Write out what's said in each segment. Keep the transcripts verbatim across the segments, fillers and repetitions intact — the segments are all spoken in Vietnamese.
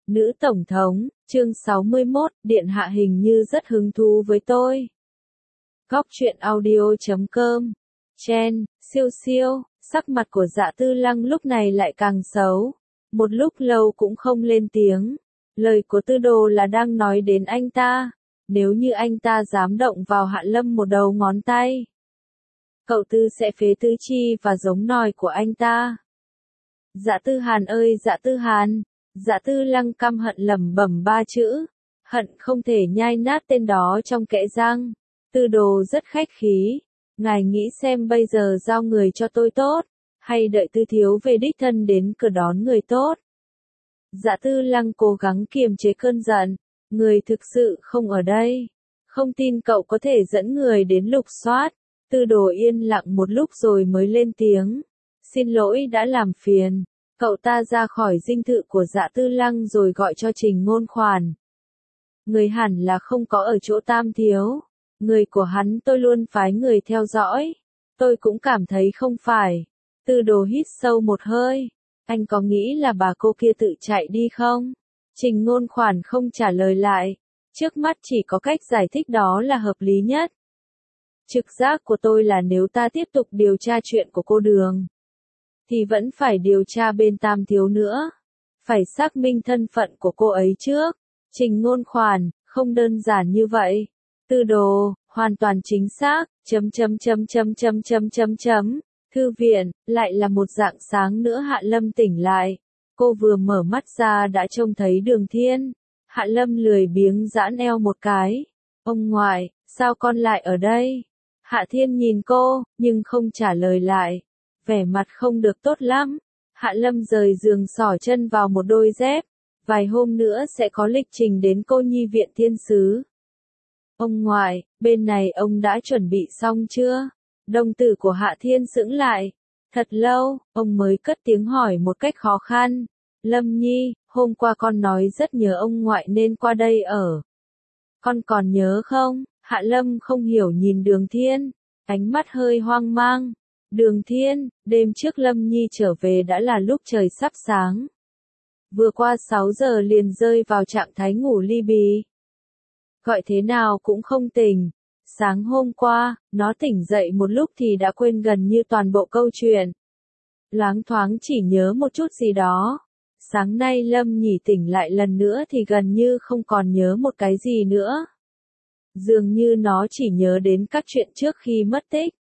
Nữ Tổng thống, chương sáu mươi mốt, Điện Hạ hình như rất hứng thú với tôi. Góc truyện audio chấm com. Chen, siêu siêu, sắc mặt của Dạ Tư Lăng lúc này lại càng xấu. Một lúc lâu cũng không lên tiếng. Lời của Tư Đồ là đang nói đến anh ta. Nếu như anh ta dám động vào Hạ Lâm một đầu ngón tay, cậu Tư sẽ phế tứ chi và giống nòi của anh ta. Dạ Tư Hàn ơi Dạ Tư Hàn. Dạ Tư Lăng căm hận lẩm bẩm ba chữ, hận không thể nhai nát tên đó trong kẽ răng. Tư Đồ rất khách khí, ngài nghĩ xem bây giờ giao người cho tôi tốt, hay đợi Tư thiếu về đích thân đến cửa đón người tốt. Dạ Tư Lăng cố gắng kiềm chế cơn giận, người thực sự không ở đây, không tin cậu có thể dẫn người đến lục soát. Tư Đồ yên lặng một lúc rồi mới lên tiếng, xin lỗi đã làm phiền. Cậu ta ra khỏi dinh thự của Dạ Tư Lăng rồi gọi cho Trình Ngôn Khoản. Người hẳn là không có ở chỗ Tam thiếu. Người của hắn tôi luôn phái người theo dõi. Tôi cũng cảm thấy không phải. Tư Đồ hít sâu một hơi. Anh có nghĩ là bà cô kia tự chạy đi không? Trình Ngôn Khoản không trả lời lại. Trước mắt chỉ có cách giải thích đó là hợp lý nhất. Trực giác của tôi là nếu ta tiếp tục điều tra chuyện của cô Đường, thì vẫn phải điều tra bên Tam thiếu nữa. Phải xác minh thân phận của cô ấy trước. Trình Ngôn Khoản, không đơn giản như vậy. Tư Đồ, hoàn toàn chính xác, chấm chấm chấm chấm chấm chấm chấm chấm. Thư viện, lại là một dạng sáng nữa Hạ Lâm tỉnh lại. Cô vừa mở mắt ra đã trông thấy Đường Thiên. Hạ Lâm lười biếng giãn eo một cái. Ông ngoại, sao con lại ở đây? Hạ Thiên nhìn cô, nhưng không trả lời lại. Vẻ mặt không được tốt lắm. Hạ Lâm rời giường xỏ chân vào một đôi dép. Vài hôm nữa sẽ có lịch trình đến Cô Nhi viện Thiên Sứ. Ông ngoại, bên này ông đã chuẩn bị xong chưa? Đồng tử của Hạ Thiên sững lại. Thật lâu, ông mới cất tiếng hỏi một cách khó khăn. Lâm Nhi, hôm qua con nói rất nhớ ông ngoại nên qua đây ở. Con còn nhớ không? Hạ Lâm không hiểu nhìn Đường Thiên. Ánh mắt hơi hoang mang. Đường Thiên, đêm trước Lâm Nhi trở về đã là lúc trời sắp sáng. Vừa qua sáu giờ liền rơi vào trạng thái ngủ li bì. Gọi thế nào cũng không tỉnh. Sáng hôm qua, nó tỉnh dậy một lúc thì đã quên gần như toàn bộ câu chuyện. Loáng thoáng chỉ nhớ một chút gì đó. Sáng nay Lâm Nhỉ tỉnh lại lần nữa thì gần như không còn nhớ một cái gì nữa. Dường như nó chỉ nhớ đến các chuyện trước khi mất tích.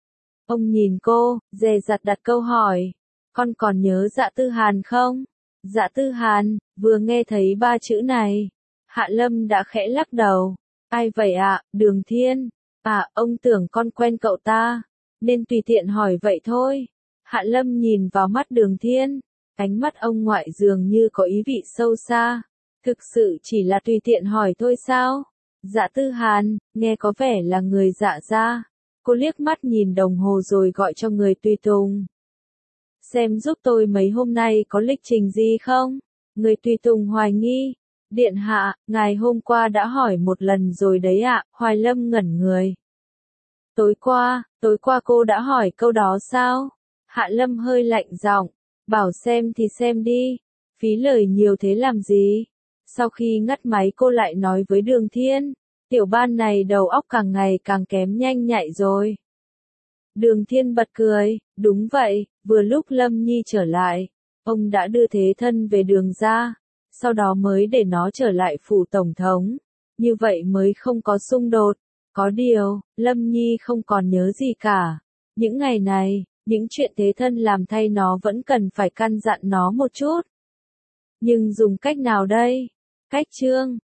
Ông nhìn cô, dè dặt đặt câu hỏi. Con còn nhớ Dạ Tư Hàn không? Dạ Tư Hàn, vừa nghe thấy ba chữ này. Hạ Lâm đã khẽ lắc đầu. Ai vậy ạ, à? Đường Thiên? À, ông tưởng con quen cậu ta. Nên tùy tiện hỏi vậy thôi. Hạ Lâm nhìn vào mắt Đường Thiên. Ánh mắt ông ngoại dường như có ý vị sâu xa. Thực sự chỉ là tùy tiện hỏi thôi sao? Dạ Tư Hàn, nghe có vẻ là người Dạ gia. Cô liếc mắt nhìn đồng hồ rồi gọi cho người tùy tùng. Xem giúp tôi mấy hôm nay có lịch trình gì không? Người tùy tùng hoài nghi. Điện hạ, ngài hôm qua đã hỏi một lần rồi đấy ạ. Hoài Lâm ngẩn người. Tối qua, tối qua cô đã hỏi câu đó sao? Hạ Lâm hơi lạnh giọng. Bảo xem thì xem đi. Phí lời nhiều thế làm gì? Sau khi ngắt máy cô lại nói với Đường Thiên. Tiểu ban này đầu óc càng ngày càng kém nhanh nhạy rồi. Đường Thiên bật cười, đúng vậy, vừa lúc Lâm Nhi trở lại, ông đã đưa thế thân về Đường ra, sau đó mới để nó trở lại phủ tổng thống, như vậy mới không có xung đột. Có điều, Lâm Nhi không còn nhớ gì cả. Những ngày này, những chuyện thế thân làm thay nó vẫn cần phải căn dặn nó một chút. Nhưng dùng cách nào đây? Cách chương